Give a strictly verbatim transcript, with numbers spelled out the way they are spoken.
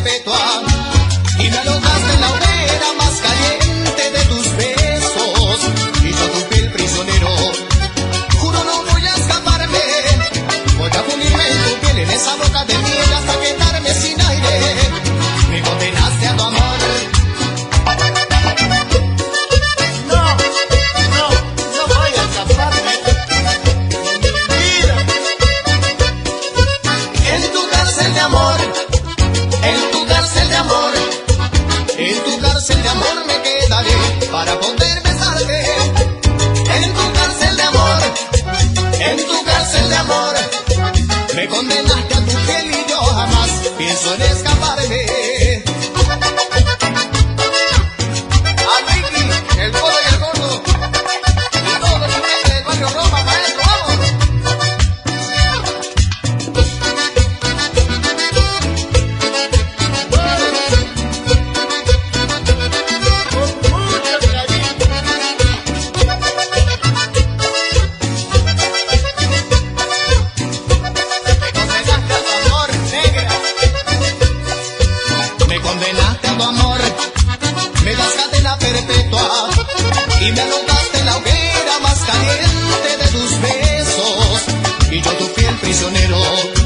perpetua y me alojaste en la hoguera más caliente de tus besos y yo tu piel prisionero. Juro no voy a escaparme, voy a fundirme en tu piel, en esa boca de miel hasta quedarme sin aire. Me condenaste a tu amor. De amor me quedaré para poder besarte. En tu cárcel de amor, en tu cárcel de amor, me condenaste a tu piel y yo jamás pienso en escaparme. A Ricky, el Codo y el Gordo y todos los estudiantes del barrio Roma, maestro, vamos. Perpetua y me alojaste en la hoguera más caliente de tus besos y yo tu fiel prisionero.